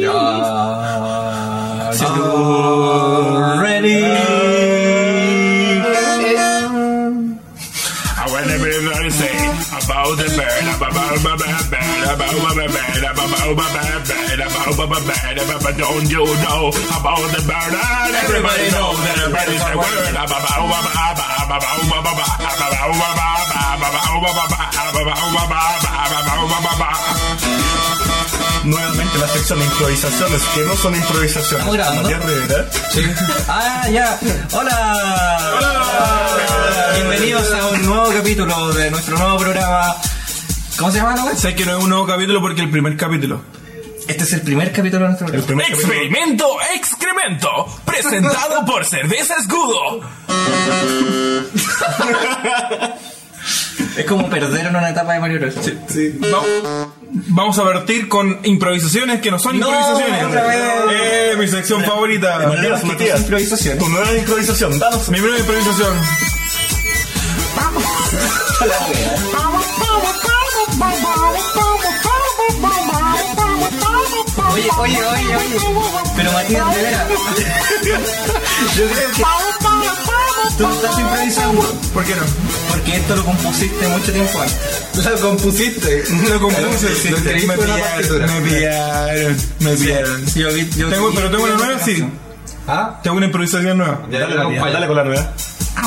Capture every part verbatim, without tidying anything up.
So ready. I wanna be very say about the bird, about my bad bird, about my bad bird, about my bad bird, about my bad bird, but don't you know about the bird? And everybody knows that the bird is a word. Nuevamente la sección de improvisaciones que no son improvisaciones. ¿Estamos grabando? Matías Rivera. Sí. Ah, ya. Hola. Hola. Bienvenidos a un nuevo capítulo de nuestro nuevo programa. ¿Cómo se llama la web? Sabes que no es un nuevo capítulo porque el primer capítulo. Este es el primer capítulo de nuestro programa. El primer capítulo. Experimento excremento, presentado por Cerveza Escudo. Es como perder en una etapa de Mario Bros. Sí, sí. Vamos, vamos a partir con improvisaciones que no son No, improvisaciones. otra vez. Eh, mi sección favorita. Matías, Matías, Improvisaciones. tu nueva improvisación, danos. Mi primera improvisación. Oye, oye, oye, oye. Pero Matías, de veras. Yo creo que tú estás improvisando. ¿Por qué no? Porque esto lo compusiste mucho tiempo antes. Lo compusiste. Lo compuse. Sí, Lo- sí, me sí, una pillaron, partitura. me pillaron, me pillaron. Sí, yo vi- yo Tengo- vi- pero tengo una nueva, sí. ¿Ah? Tengo una improvisación nueva. Ya, Dale, ya, Matías, acompaña. dale con la nueva.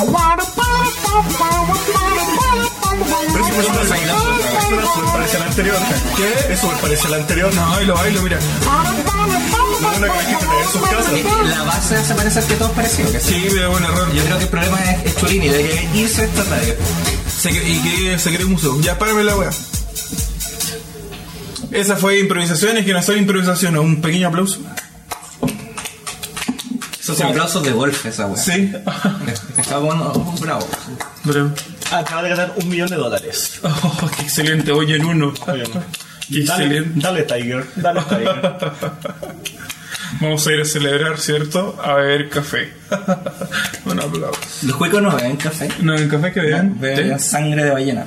Pero si eso es súper parece a la anterior. ¿Qué? Eso me parece a la anterior. No, bailo, bailo, mira. No es una que la gente tenga en sus casas. Es que la base se parece al que todos parecieron. Que sí. Sí, pero es un error. Yo creo que el problema es, es Chulini, debería irse de esta radio. Se cre- y que se cree un museo. Ya, párame la wea. Esa fue improvisaciones que no son improvisaciones. Un pequeño aplauso. Esos son aplausos de golf, esa weá. Sí. Está bueno, bravo. Pero, Acaba de ganar un millón de dólares. oh, qué excelente. Hoy en uno. Oye, Qué Dale, excelente. dale, Tiger. Dale, Tiger. Vamos a ir a celebrar, ¿cierto? A beber café. Un aplauso. Los cuicos no beben café, No, en café que vean. beben sangre de ballena.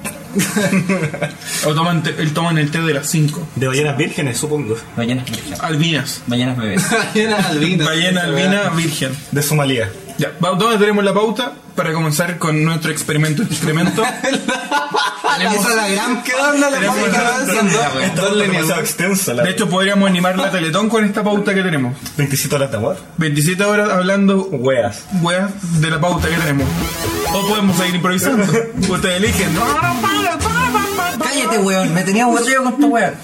O toman té- el toman el té de las cinco. De ballenas vírgenes, supongo. Ballenas virgen. Albinas. Ballenas bebés. Ballena albina. Ballena albina virgen. De Somalia. Ya, va- ¿dónde tenemos la pauta? Para comenzar con nuestro experimento excremento. Esa es la gran. ¿Qué onda la tenemos- pauta? tenemos- Son dos- Esta dos Esta es líneas. demasiado extensa. La De hecho, podríamos animar la Teletón con esta pauta que tenemos. veintisiete horas de amor. veintisiete horas hablando Weas. weas de la pauta que tenemos. O podemos seguir improvisando. Ustedes eligen. Cállate, weón, me tenía aburrido con tu weón.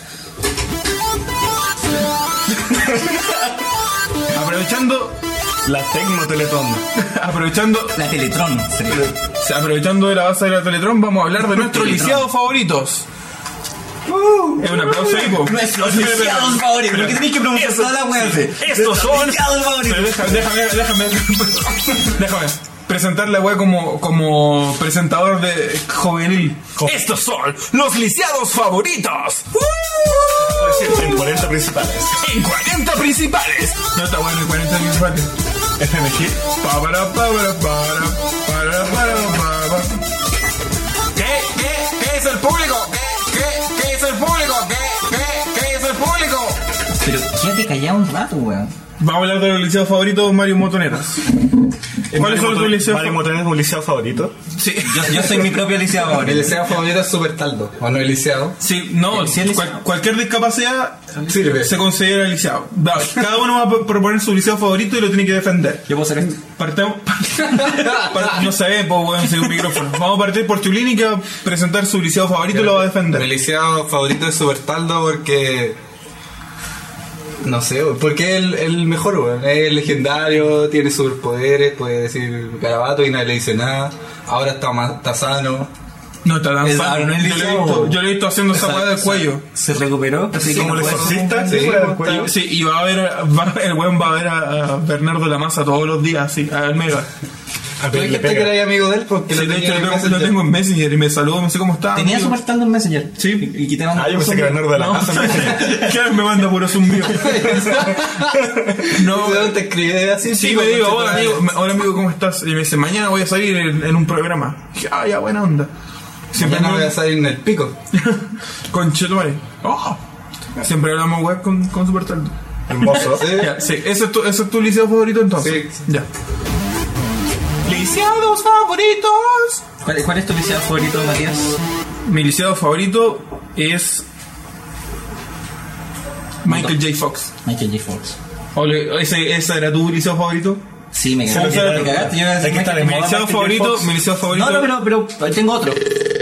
Aprovechando, La Tecno Teletón. aprovechando, La Teletron, sería. aprovechando de la base de la Teletron, vamos a hablar de nuestros Teletron. lisiados favoritos. Es un aplauso ahí, po. Nuestros Espera, espera, lisiados favoritos. ¿Por qué tenéis que pronunciar toda la weá? Estos son. Lisiados favoritos. Pero déjame, déjame, déjame, déjame presentar la wea como, como presentador de juvenil. Estos son los lisiados favoritos. En cuarenta principales. En cuarenta principales. No está bueno el cuarenta principales. F M G. Pa, para, pa, para, para, para, para, para. ¿Qué? ¿Qué? ¿Qué es el público? ¿Qué? ¿Qué? ¿Qué es el público? ¿Qué? ¿Qué? ¿Qué es el público? Pero quédate callado un rato, weón. Vamos a hablar de los lisiados favoritos Mario Motoneras. ¿Cuáles son tus lisiados Mario favoritos? Motoneras es un lisiado favorito. Sí. Yo, yo soy mi propio lisiado El favorito. lisiado favorito es Super Taldo. ¿O no el lisiado? Sí, no, Sí, el cual- lisiado. cualquier discapacidad Sirve. se considera lisiado. Va, cada uno va a proponer su lisiado favorito y lo tiene que defender. Yo puedo hacer esto. Partamos. Par- no se ve, pues, weón, sin un micrófono. Vamos a partir por Chulini, que va a presentar su lisiado favorito y lo va a Mi defender. lisiado favorito es Super Taldo porque. No sé, weón, porque es el, el mejor, weón. Es legendario, tiene superpoderes, puede decir garabato y nadie le dice nada. Ahora está, más, está sano. No está tan Es- sano. ahora no es yo, lo he lisiado. visto, yo lo he visto haciendo esa weá del cuello. Se recuperó. Así Como el que no puede- exorcista. Sí, fuera del cuello. Sí, y va a ver, va- el weón va a ver a, a Bernardo la Masa todos los días, así, a Mega. A ¿Tú ver, le dijiste que pega. eras amigo de él? Porque Sí, lo de tenía hecho, en lo tengo, Messenger. lo tengo en Messenger y me saludó, no sé cómo está. Tenía amigo. Super Taldo en Messenger. Sí. Y, y te mando Ah, yo pensé que Bernardo de la Casa me Claro, me manda puro zumbido. No, ¿De dónde te escribe así? sí, chico, me digo, concha hola tu amigo, madre? me- hola amigo, ¿cómo estás? Y me dice, mañana voy a salir en, en un programa. Dije, ah, ya, buena onda. Siempre Mañana me- voy a salir en el pico. Conchetumare. Oh, Siempre hablamos web con, con Super Taldo. Hermoso. Sí. Ya, sí, ¿ese es tu, ese es tu liceo favorito entonces? Sí. Ya. Liceados favoritos. ¿Cuál, ¿Cuál es tu liceo favorito, Matías? Mi liceo favorito es Michael J. Fox. Michael J. Fox. Ole, ¿ese, ¿Ese era tu liceo favorito? Sí, me Sí, cagaste. sí, Me cagaste. Yo iba a decir Hay que estar Michael de Mi J. moda. liceo Michael J. favorito, Fox. mi liceo favorito. No, no, pero, pero tengo otro.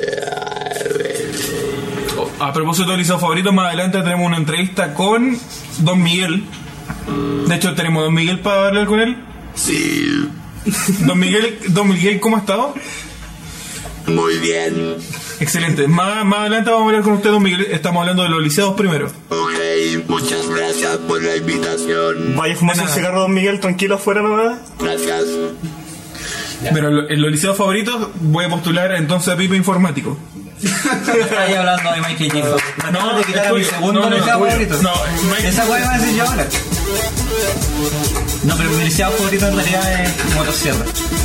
A propósito del liceo favorito, más adelante tenemos una entrevista con Don Miguel. De hecho, tenemos a Don Miguel para hablar con él. Sí, Don Miguel, Don Miguel, ¿cómo ha estado? muy bien. Excelente. Más, más adelante vamos a hablar con usted, Don Miguel. Estamos hablando de los liceos primero. Ok, muchas gracias por la invitación. Vaya a fumarse un nada. cigarro, Don Miguel, tranquilo afuera nomás. Gracias. Pero lo- en los liceos favoritos voy a postular entonces a Pipe Informático. Ahí hablando de Michael J. Fox. No, de quitar es a mi tuyo. segundo No, no, liceo es tuyo. favorito. No, es Mike- Esa weá me va a decir yo ahora. No, pero mi liceo favorito en realidad es Motosierra.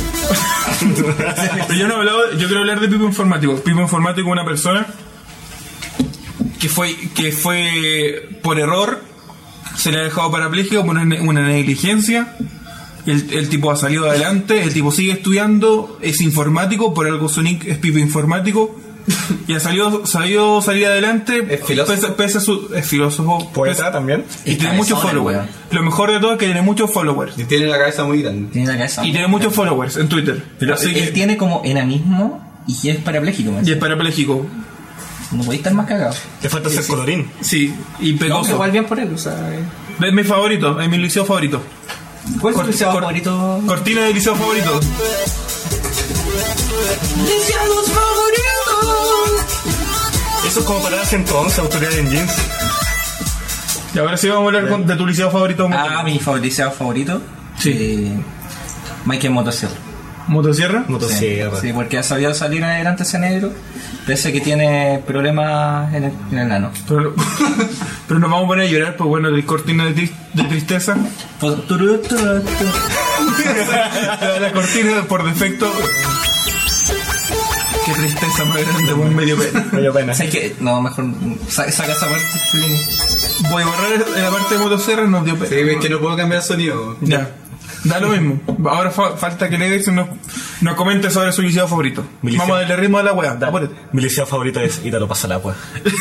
Pero yo no he hablado, yo quiero hablar de Pipo Informático. Pipo Informático es una persona que fue, que fue por error, se le ha dejado parapléjico por una, una negligencia. El, el tipo ha salido adelante, el tipo sigue estudiando, es informático, por algo su nick es Pipo Informático. Y ha salido, salido salir adelante. Es filósofo. Pese, pese a su, es filósofo. Poeta pese- también. Y Es tiene muchos cabezón, followers. weón. Lo mejor de todo es que tiene muchos followers. Y tiene la cabeza muy grande. Tiene la cabeza. Y tiene muchos followers en Twitter. Pero Así él, que, él tiene como enanismo y es parapléjico. man. y es parapléjico. No podéis estar más cagado. Te falta ser colorín. Sí, y No, pegoso. igual bien por él, o sea. eh. Es mi favorito, es mi liceo favorito. ¿Cuál es tu Cor- liceo cor- favorito? Cortina de liceo favorito. ¡Liceos favoritos! Eso es como para ciento once, autoridad en jeans. Y ahora sí vamos a hablar con- de tu liceo favorito. Ah, mi fa- liceo favorito. Sí. Eh, Michael Motosierra. ¿Motosierra? Motosierra. Sí, porque ha sabido salir adelante ese negro, pese a que tiene problemas en el, en el ano. Pero, pero nos vamos a poner a llorar, pues bueno, de cortina de, tri- de tristeza. Pues, turú, turú, turú. La cortina por defecto. Qué tristeza más grande, pues medio pena. Me dio pena. ¿Sabes qué? No, mejor sa- saca esa parte, Chulini. Voy a borrar la parte de Motosierra, nos dio pena. Sí, es que no puedo cambiar el sonido. Ya. Da lo mismo. Ahora fa- falta que Ledex nos, nos comente sobre su liceo favorito. Mi liceo. Vamos a darle ritmo a la wea. Apúrate. Mi liceo favorito es Ítalo Pasalagua.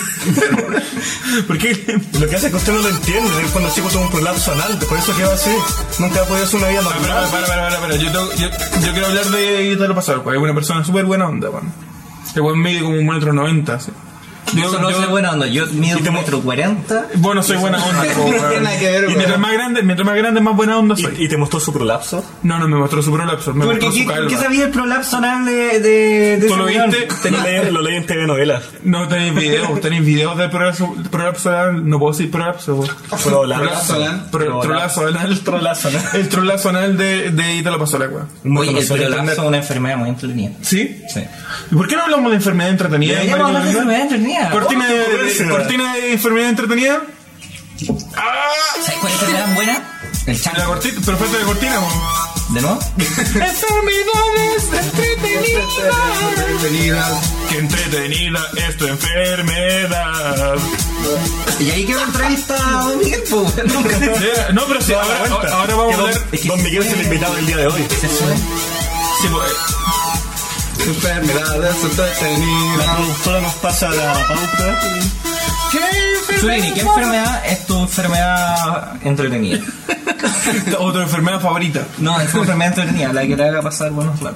¿Por qué? Lo que hace es que usted no lo entiende. Cuando el chico tuvo un prolapso anal, por eso quedó así. Nunca ha podido hacer una vida Para, para, normal. para, para, para, para. Yo, tengo- yo, yo quiero hablar de Ítalo Pasar, es una persona súper buena onda, weón. El weón mide como un metro noventa, sí. Yo, Eso no yo- soy buena onda. Yo mido Y te un mo- metro cuarenta. Bueno, soy buena onda, po, weón. tiene nada que ver, Y weón. mientras más grande, mientras más grande, más buena onda soy. ¿Y, y te mostró su prolapso? No, no me mostró su prolapso, me Porque mostró su ¿qué, calva. ¿qué sabía el prolapso anal de, de, de ¿Tú ese lo weón? viste? Lo leí, lo leí en T V Novelas. No tenéis videos, tenéis videos del prolapso, prolapso anal, no puedo decir prolapso, weón. Prolapso. anal. Pro- Trolazo anal. Trolazo anal. El trolazo anal de, de Ítalo Pasola, weón. Muy Oye, el conocido en prolapso es internet. una enfermedad muy entretenida. ¿Sí? Sí. ¿Y por qué no hablamos de enfermedad entretenida? Deberíamos hablar de enfermedad entretenida. Cortina Oh, de, qué ocurrencia. cortina de enfermedad entretenida. ¡Ah! ¿Sabes cuál es la enfermedad buena? El La chango. cortina, pero falta de cortina, weón. ¿De nuevo? Enfermedades entretenidas. Entretenida. Qué entretenida es tu enfermedad. Y ahí quedó la entrevista a Don Miguel, po, weón. Nunca se- Sí, no, pero sí, ahora, Cuenta. ahora- ahora vamos Que a don, hablar. Es que don se Miguel es el puede- invitado del día de hoy. se sube. Sí, pues, Enfermedades entretenidas. La productora nos pasa la pauta. Chulini, ¿qué enfermedad es tu enfermedad entretenida? otra enfermedad favorita. No, es tu enfermedad entretenida, la que te haga pasar buenos ratos.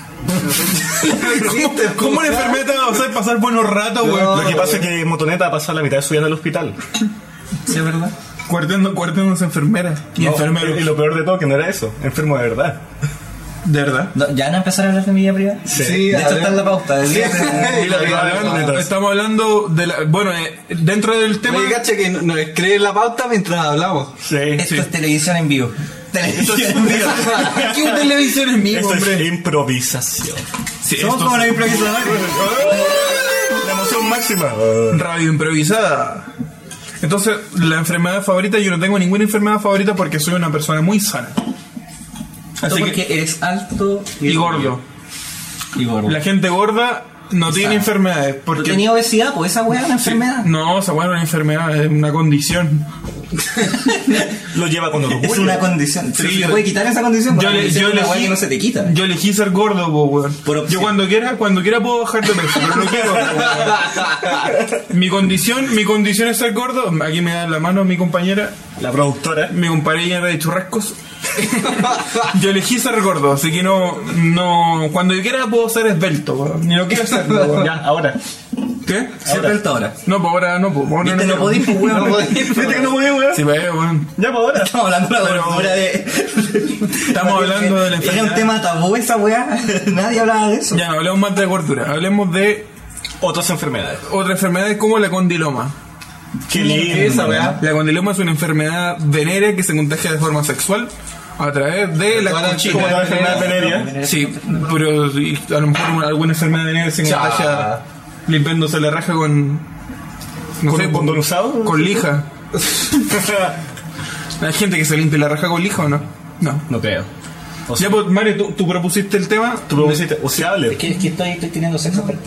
¿Cómo, cómo una enfermedad te va a hacer pasar buenos ratos, weón? Lo que pasa es que Motoneta ha pasado la mitad de su vida en el hospital. ¿Sí es verdad? Cuarteando, cuarteando enfermeras y No, enfermeros. y lo peor de todo que no era eso, enfermo de verdad. De verdad. No, ¿ya van a empezar a hablar de mi vida privada? Sí, De a hecho ver. está en la pauta. Del día Sí, la vida Hablando- privada. Estamos hablando de la. Bueno, eh, dentro del tema. Oye, cacha que nos escribe la pauta mientras hablamos. Sí. Esto Sí. es televisión en vivo. Televisión en vivo. ¿Qué una televisión en vivo, Esto hombre? es improvisación. Sí, Somos esto como es los improvisadores. La emoción máxima. radio improvisada. Entonces, la enfermedad favorita, yo no tengo ninguna enfermedad favorita porque soy una persona muy sana. Así Así porque que, eres alto y gordo. Y gordo. La gente gorda No tiene enfermedades. ¿Tú Porque tenías obesidad? Pues esa weá es una enfermedad. No, esa weá no es una enfermedad, es una condición. Lo lleva con orgullo. Es una condición. Pero Sí, si yo- te puede quitar esa condición, Yo, porque le, es yo, una weá elegí, que no se te quita. yo elegí ser gordo, po, weón. Por opción. Yo cuando quiera, cuando quiera puedo bajar de peso, pero no quiero. po, weón. Mi condición, mi condición es ser gordo. Aquí me da la mano mi compañera, La productora. mi compañera de churrascos. Yo elegí ser gordo, así que no, no, cuando yo quiera puedo ser esbelto, weón. Ni lo quiero ser, weón. Ya, ahora. ¿Qué? Siempre alta ahora. No, pues ahora no, pues ahora Viste, no podís, pues weón. ¿Viste que no podía, weón? Sí, pues, weón. Ya, pues ahora. Estamos hablando de la Pero- gordura de. Estamos hablando de la Era enfermedad. un tema tabú esa weá. Nadie hablaba de eso. Ya, no hablemos más de gordura, hablemos de Otras enfermedades. otra enfermedad como la condiloma. Qué lindo. Esa weá. La condiloma es una enfermedad venérea que se contagia de forma sexual a través de la Todas las cochina. Como la enfermedad venérea. Sí, pero y a lo mejor una- alguna enfermedad venérea se Cha. contagia limpiándose la raja con. No ¿Con sé, un condón usado? Con lija. ¿Hay gente que se limpia la raja con lija o no? No. No creo. O sea, Ya, pues, Mario, tú, tú propusiste el tema. tú propusiste useable. Es que, es que estoy, estoy teniendo sexo. pero-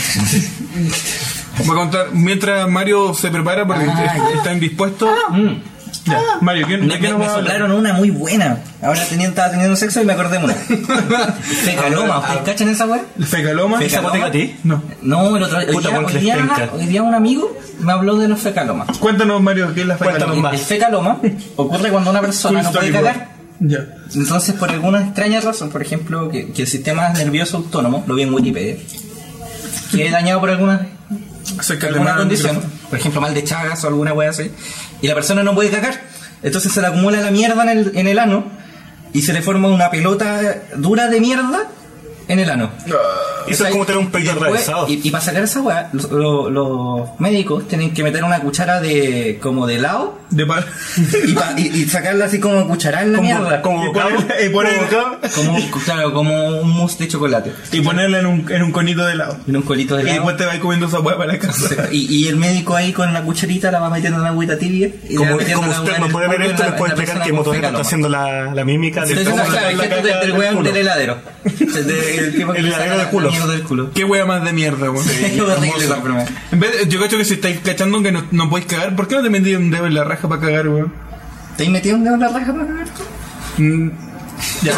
Voy a contar, mientras Mario se prepara porque Ah, está, ya. está indispuesto. Ya, Mario, ¿quién, Me, ¿de qué me, nos me vas a hablar? soplaron una muy buena. Ahora tenía, estaba teniendo sexo y me acordé de una. Fecaloma, ¿ustedes cachan esa weá? ¿Fecaloma? Feca- ¿Esa botica a ti? No. No, el otro hoy Puta, día, buen hoy, día, crespenca. hoy día un amigo me habló de los fecalomas. Cuéntanos, Mario, ¿qué es la Cuéntanos fecaloma? más. El fecaloma ocurre cuando una persona Full no puede story, cagar. Ya. Entonces, por alguna extraña razón, por ejemplo, que, que el sistema nervioso autónomo, lo vi en Wikipedia, que es dañado por alguna, Acércate alguna más al condición, micrófono. por ejemplo, mal de Chagas o alguna wea así, y la persona no puede cagar. Entonces se le acumula la mierda en el, en el ano y se le forma una pelota dura de mierda en el ano. Eso es como tener un peito Y después- atravesado. Y, y para sacar esa weá, los, los- los médicos tienen que meter una cuchara de como de helado De pa- y, pa- y, y sacarla así como cucharar la mierda. Como Y ponerle- y ponerle- Como, claro, como un mousse de chocolate. y ponerla en un, en un conito de helado. En un colito de Y helado. después te vas comiendo esa hueá para la casa. Y, y el médico ahí con la cucharita la va metiendo en la agüita tibia. Y le Como, va metiendo como la usted weá no en el puede ver polvo esto, en les la- puedo en la explicar persona que con Motoneta fecaloma. está haciendo la, la mímica de Entonces, cómo claro, sacar el la gesto caca del, del del weón culo. del heladero. De- el tipo que El le heladero saca de la culos. mierda del culo. Qué hueá más de mierda, weón. Es horrible esa enfermedad. En vez de- yo cacho que si estáis cachando que no, no podéis cagar, ¿por qué no te metí un dedo en la raja para cagar, weón? ¿Te has metido un dedo en la raja para cagar? Mm, ya.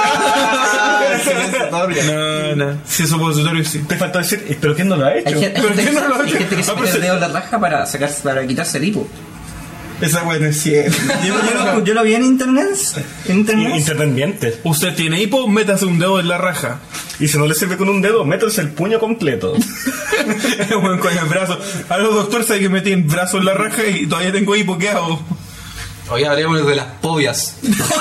Supositorio. No, no. Si es supositorio, sí. Te faltó decir, ¿pero quién no lo ha Hay hecho? gente, hay ¿Pero gente qué que, no lo ha hay hecho? gente que se Ah, pero mete se- el dedo en la raja para, sacar, para quitarse el hipo. Esa weá no es cierto. Yo, yo lo, yo lo vi en internet. En internet. Internet miente. Usted tiene hipo, métase un dedo en la raja. Y si no le sirve con un dedo, métase el puño completo. Weón, con el brazo. A los doctores saben que metí el brazo en la raja y todavía tengo hipo, ¿qué hago? Hoy hablemos de las pobias.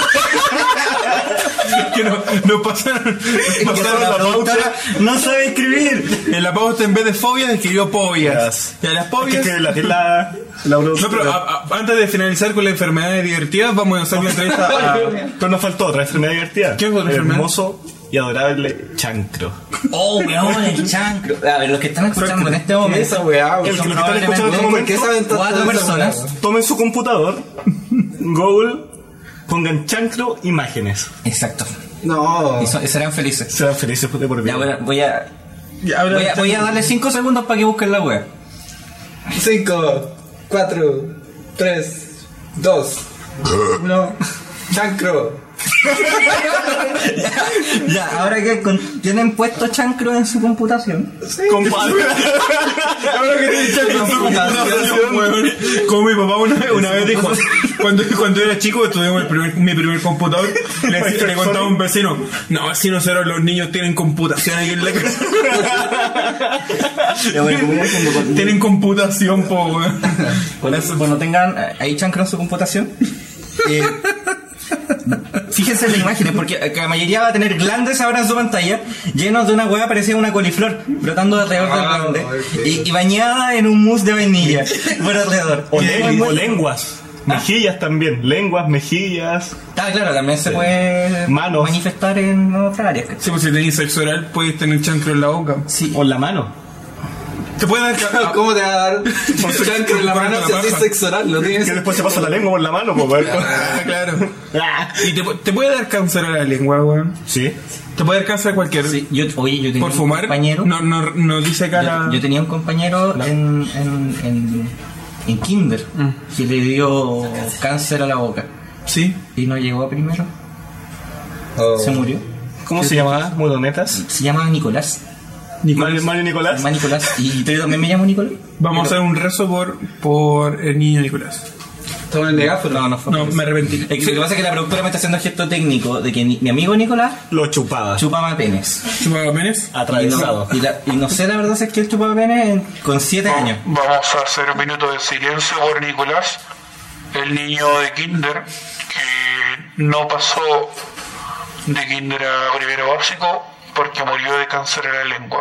Que no, no pasaron, pasaron La la productora pauta. no sabe escribir. En la pauta en vez de fobias escribió pobias. Y a las Es pobias. que la la, la No, pero a- a- antes de finalizar con las enfermedades divertidas, vamos a hacer una entrevista a. Pero nos faltó otra enfermedad divertida. ¿Qué es otra El enfermedad? hermoso y adorable chancro. Oh, weón, el chancro. A ver, los que están escuchando en este ¿Qué momento. es esa weá? El weón? que lo que están escuchando en este ¿Por qué momento, saben tanto cuatro de esa personas. weá? tomen su computador, Google, pongan chancro imágenes. Exacto. No. Y, so- y serán felices. Serán felices de por Ya, vida. voy a, voy a, Ya, habla voy de a, voy a darle cinco segundos para que busquen la web. cinco, cuatro, tres, dos, uno. Chancro. Ya, ahora que con- tienen puesto chancro en su computación. Compadre. Ahora que te he dicho con su computación, weón. Como mi papá una, una vez dijo, cuando, cuando era chico, tuvimos el primer, mi primer computador, le, le contaba a un vecino, no, si no será los niños tienen computación aquí en la casa. Ya, bueno, como ya cuando- cuando- Tienen computación, po, weón. Cuando, cuando tengan eh, ahí chancro en su computación, eh, fíjense en las imágenes, porque eh, la mayoría va a tener glandes ahora en su pantalla, llenos de una hueá parecida a una coliflor, brotando alrededor del Ah, glande, ok. y, y bañada en un mousse de vainilla por alrededor. O, Y len- después- o lenguas. Mejillas también. Lenguas, mejillas. Ah, claro, también se puede Manos. manifestar en otras áreas. Sí, pues si tenéis sexo oral, podéis tener chancro en la boca. Sí. O en la mano. Te puede dar ca- ¿Cómo te va a dar un chancro en la mano si haces sexo oral? ¿Lo tienes? Que después se pasa la lengua por la mano, pues, weón. Ah, claro. Y te, pu- te puede dar cáncer a la lengua, weón. Sí. Te puede dar cáncer a cualquier. Sí, yo, oye, yo tenía Por un fumar. compañero. No, no, no dice acá la. Yo, yo tenía un compañero en, en, en, en Kinder Mm. que le dio cáncer a la boca Sí. y no llegó a primero. Oh. Se murió. ¿Cómo se llamaba? ¿Mudonetas? Se llama Nicolás. Mario, Mario Nicolás. Se llama Nicolás. ¿Y yo también me llamo Nicolás? Vamos a hacer un rezo por, por el niño Nicolás. Toma el megáfono. No, no fue. No, por me eso. arrepentí. Es que lo que pasa es que la productora me está haciendo el gesto técnico de que ni- mi amigo Nicolás Lo chupaba. chupaba penes. ¿Chupaba penes? Atravesado. Y no, y, la- y no sé la verdad si es que él chupaba penes en- con siete años. Vamos a hacer un minuto de silencio por Nicolás, el niño de kinder que no pasó de kinder a primero básico porque murió de cáncer en la lengua.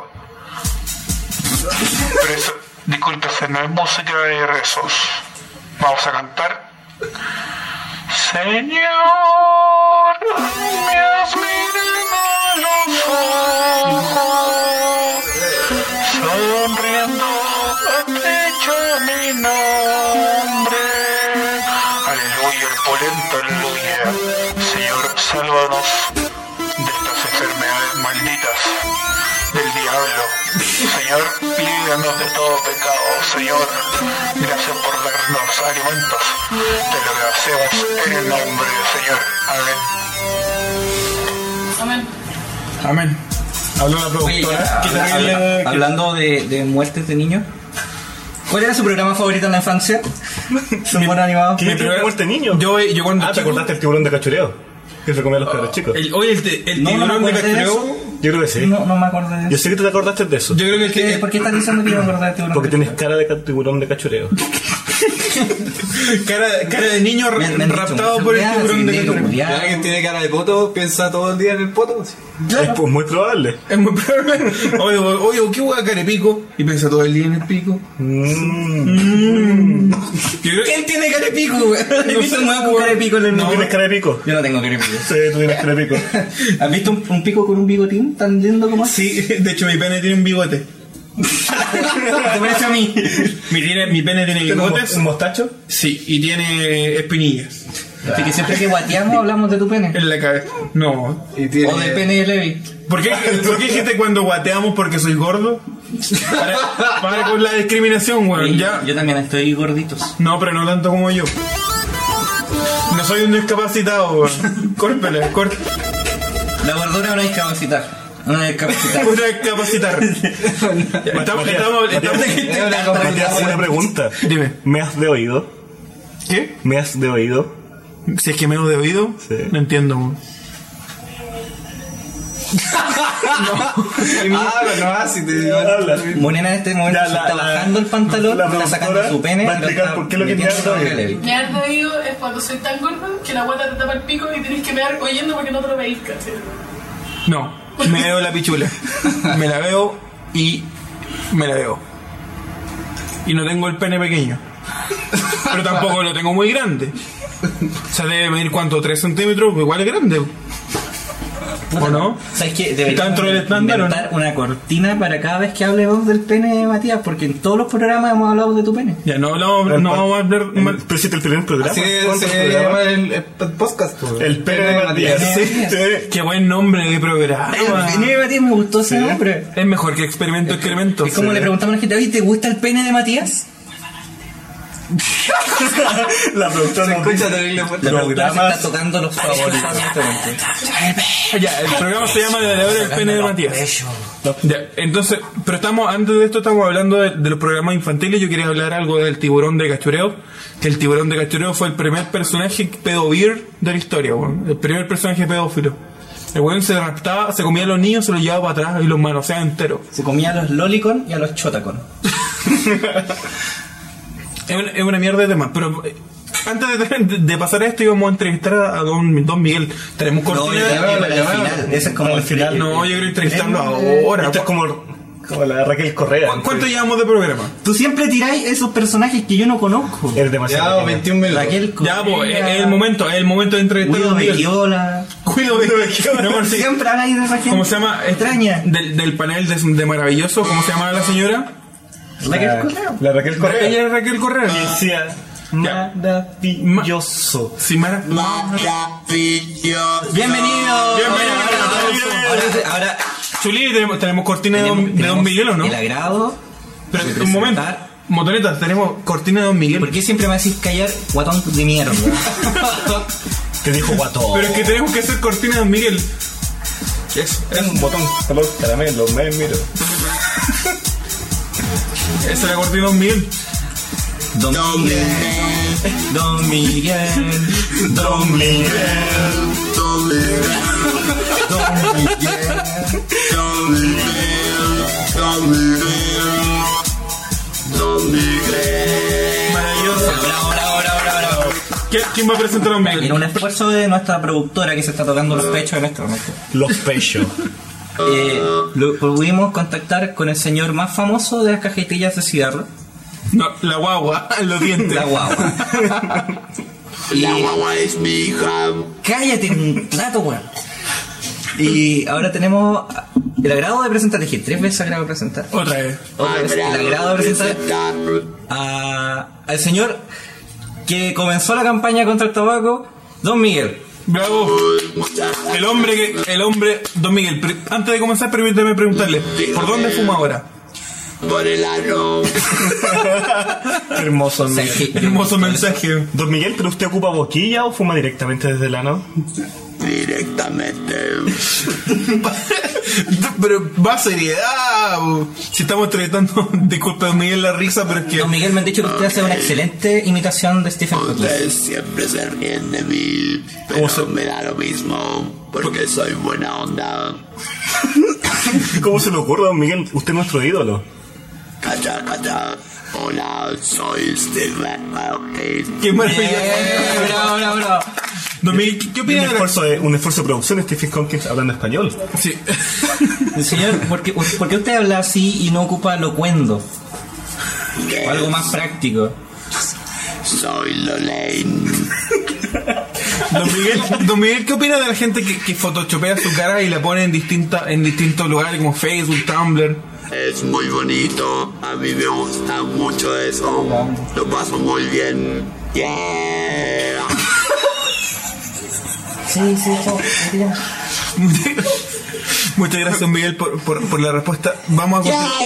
Pero eso, disculpe, esa no es música de rezos. Vamos a cantar. Señor, me has mirado a los ojos, sonriendo has dicho mi nombre. Aleluya, el polento, aleluya. Señor, sálvanos de estas enfermedades malditas del diablo. Señor, líbranos de todo pecado. Señor, gracias por darnos alimentos. Te lo agradecemos en el nombre del Señor. Amén. Amén. Amén. Habló la Oye, productora. ya, ¿Qué habla- terrible habla- que- hablando de, de muertes de niños, ¿cuál era su programa favorito en la infancia? ¿Son buenos animados? ¿Quién Mi primer- muerte niño? Yo, yo cuando Ah, ¿te chico- acordaste del tiburón de cachureo? Que se comía a los cabros chicos. el, oye, el, te- el No, no me tiburón de acuerdo de cachureo. eso. Yo creo que sí. No, no me acuerdo de Yo eso. sé que tú te acordaste de eso. Yo creo que el ¿Qué- que. ¿Por qué estás diciendo que yo me acordaba de tiburón? Porque tienes cara de ca- tiburón de cachureo. Cara, cara de niño Me- me han dicho raptado muchas por el weas, tiburón así, de negro, cachureo. culiao. Si alguien tiene cara de poto, piensa todo el día en el poto. Es pues, muy probable. Es muy probable. Oye, oye, ¿qué hueá carepico? Y piensa todo el día en el pico. Mm. Yo creo que ¿Quién tiene carepico, güey? He No visto sé, un weón con weón. carepico en el ¿Tú nombre. tienes cara de pico? Yo no tengo carepico. Sí, tú tienes cara de pico. ¿Has visto un, un pico con un bigotín tan lindo como así? sí, de hecho mi pene tiene un bigote. ¿Te parece a mí? Mi, tiene, mi pene tiene ¿Tienes un mo- bigotes. un mostacho? Sí, y tiene espinillas Así que siempre que guateamos hablamos de tu pene. en la cabeza. No. Y tiene... O del pene de Levi. ¿Por qué, ¿Por qué dijiste cuando guateamos porque soy gordo? Para, para con la discriminación, weón. Y Ya. Yo también estoy gorditos. No, pero no tanto como yo. No soy un discapacitado, weón. Córpele, córpele. La gordura es una discapacitar. Una discapacitar. Una discapacitar. Estamos, estamos, estamos, Es una Matías, complicación. una pregunta. Dime. ¿Me has de oído? ¿Qué? ¿Me has de oído? Si es que me he de oído, Sí. no entiendo, weón. Ah, no, así te... Habla. Morena en este momento Ya, se la- está la- bajando el pantalón, la está sacando productora su pene va a y lo explicar está por qué lo que metiendo tiene en que el oír. Levi. Mear de oído es cuando soy tan gorda que la guata te tapa el pico y tenés que mear oyendo porque no te lo veis, ¿cachai? No, me veo la pichula. Me la veo y me la veo. Y no tengo el pene pequeño. Pero tampoco lo tengo muy grande. O sea, debe medir cuánto, tres centímetros, igual es grande. ¿O no? ¿Sabes qué? ¿Está Deberíamos dentro del estándar o no? inventar una cortina para cada vez que hablemos del pene de Matías, porque en todos los programas hemos hablado de tu pene. Ya, no, no, no vamos a hablar mal. Pero si te el primer programa. Así ¿Cuántos se programas? llama el, el podcast. pues. El pene de Matías. Matías. Sí, sí. Qué buen nombre de programa. El pene de Matías me gustó ese nombre. Es mejor que experimento, experimento. Es como le preguntamos a la gente, oye, ¿te gusta el pene de Matías? La productora Se nos escucha dice- terrible fuerte. La productora se Programas- está tocando los favoritos en este momento. Ya, el programa se llama De la hora del pene de Matías. Ya, entonces, pero estamos, antes de esto estamos hablando de, de los programas infantiles. Yo quería hablar algo del tiburón de cachureo. Que el tiburón de cachureo fue el primer personaje pedovir de la historia, weón. El primer personaje pedófilo. El weón se raptaba, se comía a los niños, se los llevaba para atrás y los manoseaba enteros. Se comía a los lolicon y a los chotacon. Es una, es una mierda de tema, pero eh, antes de, de- de pasar a esto íbamos a entrevistar a don, don Miguel. Tenemos No, cortina. ya, ya, para el llamada. final. Ese es como Al el final. final. No, yo quiero entrevistarlo ahora. Esto es como, como la de Raquel Correa. ¿Cu- ¿Cuánto llevamos de programa? Tú siempre tiráis esos personajes que yo no conozco. Es demasiado. Ya, pequeño. veintiún minutos. Raquel Ya, pues, es Correa, es el momento, es el momento de entrevistar a Guido don Miguel. Becchiola. Cuido de No, por si- Siempre habláis de esa gente ¿Cómo se llama? extraña. Del, del panel de, de Maravilloso, ¿cómo se llama la señora? Raquel Correa. La Raquel La Correa. calle Raquel Correa. Y decía, maravilloso. Sí, Mara. Bienvenido. Bienvenido. Ahora, ahora Chuli, tenemos, tenemos cortina de Don, de Don Miguel, ¿o no? el agrado. Pero de un momento. presentar- Motoneta, tenemos cortina de Don Miguel. ¿Por qué siempre me decís callar, guatón de mierda? Te dijo guatón. Pero es que tenemos que hacer cortina de Don Miguel. Es, es un botón color caramelo, me miro. Esa es la cortina de Don Miguel. Don Miguel, Don Miguel, Don Miguel, Don Miguel, Don Miguel, Don Miguel, Don Miguel. Maravilloso. Bravo, bravo, bravo, bravo. ¿Quién, quién va a presentar a Don Miguel? En un esfuerzo de nuestra productora que se está tocando los pechos en este momento, Los pechos. eh, lo, pudimos contactar con el señor más famoso de las cajetillas de cigarro, No, la guagua, los dientes. la guagua. La guagua es mi hija. Cállate un rato, weón. Y ahora tenemos el agrado de presentar, dije, tres veces agrado de presentar. Otra vez. Otra vez, el agrado de presentar presentar a, al señor que comenzó la campaña contra el tabaco, Don Miguel. Bravo. El hombre que. El hombre. Don Miguel, pre- antes de comenzar, permíteme preguntarle: ¿por dónde fuma ahora? por el ano. Hermoso O sea, mensaje. que- Hermoso mensaje. Don Miguel, ¿pero usted ocupa boquilla o fuma directamente desde el ano? Directamente. Pero va a seriedad. bo. Si estamos entrevistando, disculpe Don Miguel la risa, pero es que. Don Miguel, me han dicho que usted hace una excelente imitación de Stephen Hawking. Ustedes siempre se ríen de mí, pero se- me da lo mismo, porque soy buena onda. ¿Cómo se le ocurre, Don Miguel? Usted es nuestro ídolo. Calla, calla. Hola, soy Stephen Hawking. Qué maravilla. Eh, bravo, bravo, bravo. Don Miguel, ¿qué, qué Un opina de la- esfuerzo de, un esfuerzo de producción, Stephen Hawking hablando español. Sí. Señor, ¿por qué, por qué usted habla así y no ocupa locuendo? O algo más práctico. Soy Lolaine. Don Miguel, Don Miguel, ¿qué opina de la gente que, que photoshopea su cara y la pone en, distinta, en distintos lugares como Facebook, Tumblr? Es muy bonito, a mí me gusta mucho eso. Lo paso muy bien. Yeah. Sí, sí, sí. Muchas gracias, Don Miguel, por, por, por la respuesta. Vamos a continuar.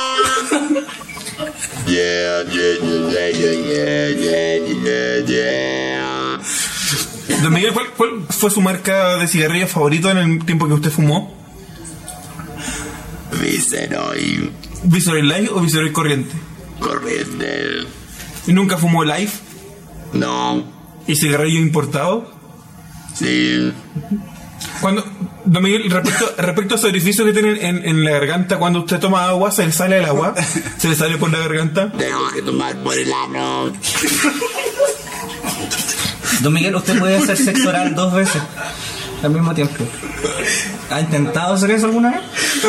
Yeah, yeah, yeah, yeah, yeah, yeah, yeah, yeah. Don Miguel, ¿cuál, ¿cuál fue su marca de cigarrillo favorito en el tiempo que usted fumó? Viceroy ¿Viceroy Live o Viceroy corriente? corriente. ¿Y nunca fumó Live? No, ¿Y cigarrillo importado? sí. Cuando, Don Miguel, respecto, respecto a ese orificio que tiene en, en la garganta, cuando usted toma agua, ¿se le sale el agua? ¿Se le sale por la garganta? Tengo que tomar por el ano. Don Miguel, usted puede hacer sexo oral dos veces al mismo tiempo. ¿Ha intentado hacer eso alguna vez?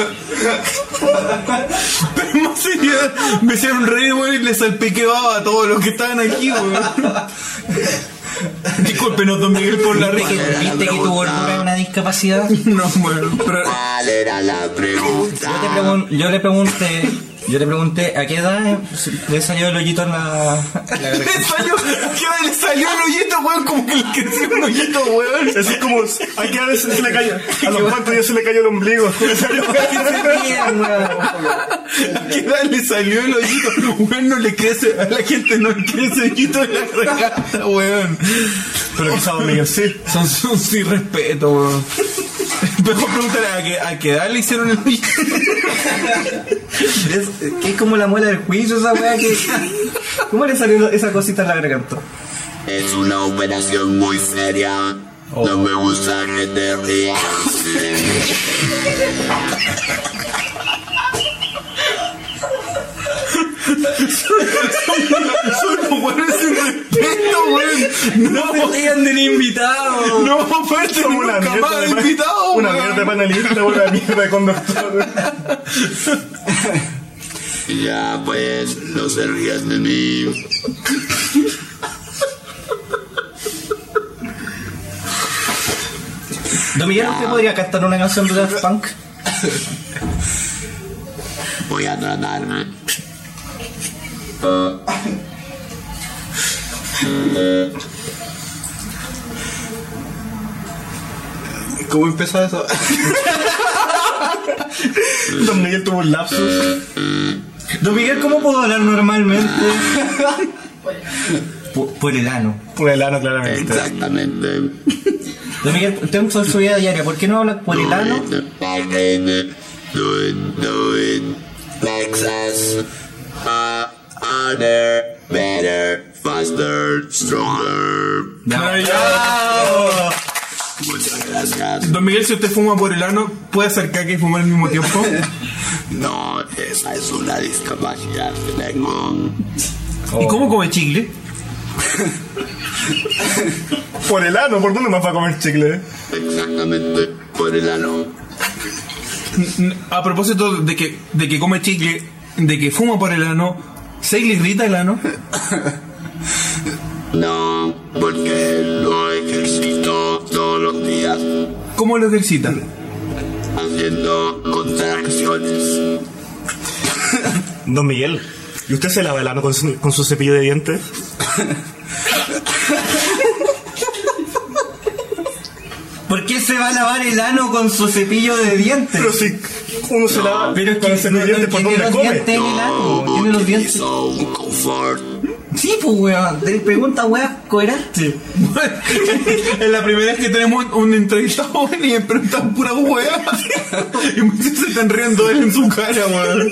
Pero más seriedad, me hicieron reír, güey, y le salpiqué baba a todos los que estaban aquí, güey. Discúlpenos, Don Miguel, por la ¿Viste que, risa. viste que tu gordura es una discapacidad? No, bueno, pero... ¿Cuál era la pregunta? Yo, te pregun- yo le pregunté, yo le pregunté a qué edad le salió el hoyito en la, en la Le garganta. salió, ¿a qué hora le salió el hoyito, weón? Como que le creció un hoyito, weón. Así como, ¿a qué edad se le cayó? A los cuantos días se le cayó el ombligo. Le salió- ¿A qué edad le salió el hoyito? Weón, no le crece, a la gente no le crece hoyito en la garganta, weón. Pero quizá Don Miguel sí. Son, son sin respeto, weón. Mejor preguntarle a qué, a qué edad le hicieron el hoyito. Es, que es como la muela del juicio esa weá que... ¿Cómo le salió esa cosita en la garganta? Es una operación muy seria. No me gusta que te rías. Son los weones sin respeto, weón. No, ¡No se rían del invitado! no vamos a poder tener Como una nunca mierda más de, invitado, una weón. mierda de panelista, una mierda de conductor. Ya pues, no se rías de mí. Don Miguel, ¿usted podría cantar una canción de Daft Punk? Voy a tratar. ¿Cómo empezó eso? Don Miguel tuvo un lapsus. Don Miguel, ¿cómo puedo hablar normalmente? Por, por el ano. Por el ano, claramente. Exactamente. Don Miguel, usted en su vida diaria, ¿por qué no habla por el ano? Do it, do it. Texas. Uh, harder, better, faster, stronger. Maravilloso. Muchas gracias. Don Miguel, si usted fuma por el ano, ¿puede hacer caca y fumar al mismo tiempo? No, esa es una discapacidad que tengo. ¿Y cómo come chicle? Por el ano, ¿por dónde más va a comer chicle? Exactamente, por el ano. A propósito de que, de que come chicle, de que fuma por el ano, ¿se le irrita el ano? No, porque lo ejercito todos los días ¿Cómo lo ejercita? haciendo contracciones. Don Miguel, ¿y usted se lava el ano con su, con su cepillo de dientes? ¿Por qué se va a lavar el ano con su cepillo de dientes? Pero si uno se lava Pero es con el que cepillo de no, dientes, ¿por tiene dónde los come? dientes en el ano, tiene los dientes. Utilizo un confort. Sí, pues weón, te pregunta weón coherente. Es la primera vez que tenemos un entrevistado y me preguntan pura hueá. Y muchos se están riendo de él en su cara, weón.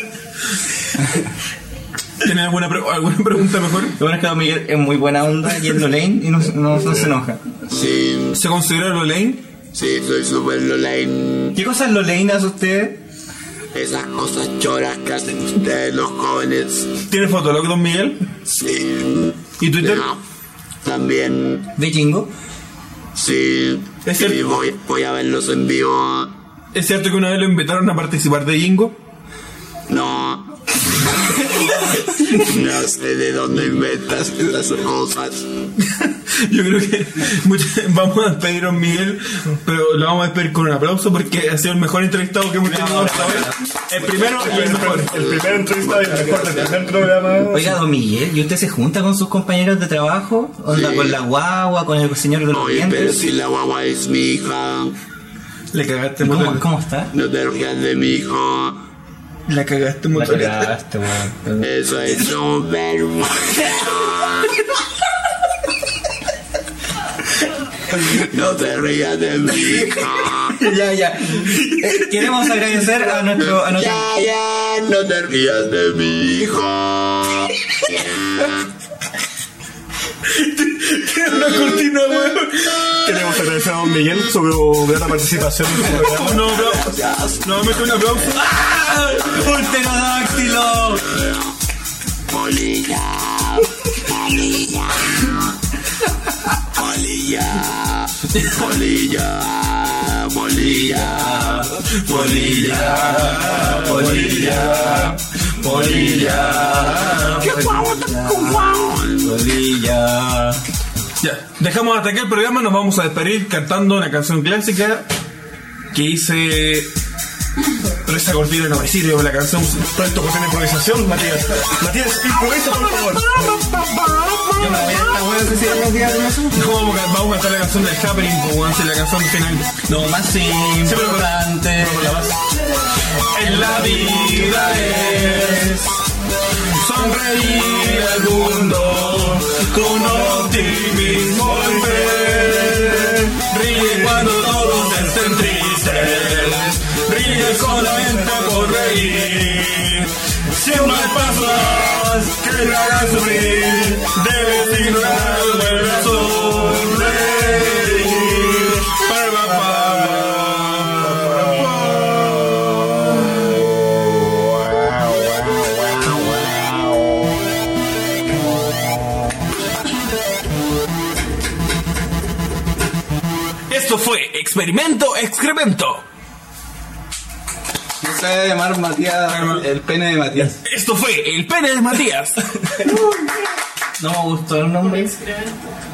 ¿Tienen alguna, pre- alguna pregunta mejor? Lo bueno es que Don Miguel es muy buena onda y es Lolaine y no, no, no se enoja. Sí, ¿Se considera Lolaine? sí, soy super Lolaine. ¿Qué cosas Lolaine hace usted? Esas cosas choras que hacen ustedes los jóvenes. ¿Tiene Fotolog, Don Miguel? Sí. ¿Y Twitter? No, también. ¿De Jingo? Sí. Es Sí, cierto. voy, voy a verlos en vivo. ¿Es cierto que una vez lo invitaron a participar de Jingo? No. No sé de dónde inventas esas cosas. Yo creo que muchas- vamos a despedir a Don Miguel, pero lo vamos a despedir con un aplauso porque ha sido el mejor entrevistado que hemos tenido hasta ahora. El primero y el mejor. El primer entrevistado y el mejor del primer programa. Oiga, Don Miguel, ¿y usted se junta con sus compañeros de trabajo? ¿Onda Sí. con la guagua, con el señor de los Oye, pero dientes? si la guagua es mi hija. Le cagaste, ¿Cómo, motor. ¿Cómo está? No te rías de mi hijo. La cagaste, motor. weón. Eso es un verbo. No te rías de mi hija. Ya, ya. Eh, queremos agradecer a nuestro... A nuestro... Ya, ya, no te rías de mi hijo. Una cortina, weón. Queremos agradecer a Don Miguel su grata participación en su programa. No, aplauso. Nuevamente un aplauso. ¡Ah! ¡Un pterodáctilo! Polilla. Polilla. Polilla. Polilla. Polilla. Polilla, polilla, polilla, polilla. Ya, dejamos hasta aquí el programa. Nos vamos a despedir cantando una canción clásica que hice. Pero esa cortina no me sirve, la canción. Pronto con la improvisación, Matías. Matías, improvisa, por favor. Yo me voy a esta weá que se llama diario eso. No, vamos, a, vamos a cantar la canción del Happening, pues, weón, si la canción final. Lo más importante En la vida es sonreír al mundo con optimismo y fe. Ríe cuando todos estén tristes, ríe solamente por reír. Siempre hay pasos que te hagan sufrir, debes ignorar, vuelve a sonreír. Pa, pa, pa. Esto fue Experimento Excremento. No se debe llamar Matías, el pene de Matías. Esto fue El Pene de Matías. No me gustó el nombre. Excremento.